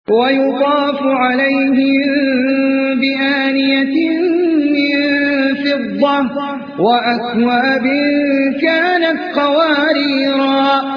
ويطاف عليهم بآنية من فضة وأكواب كانت قواريرا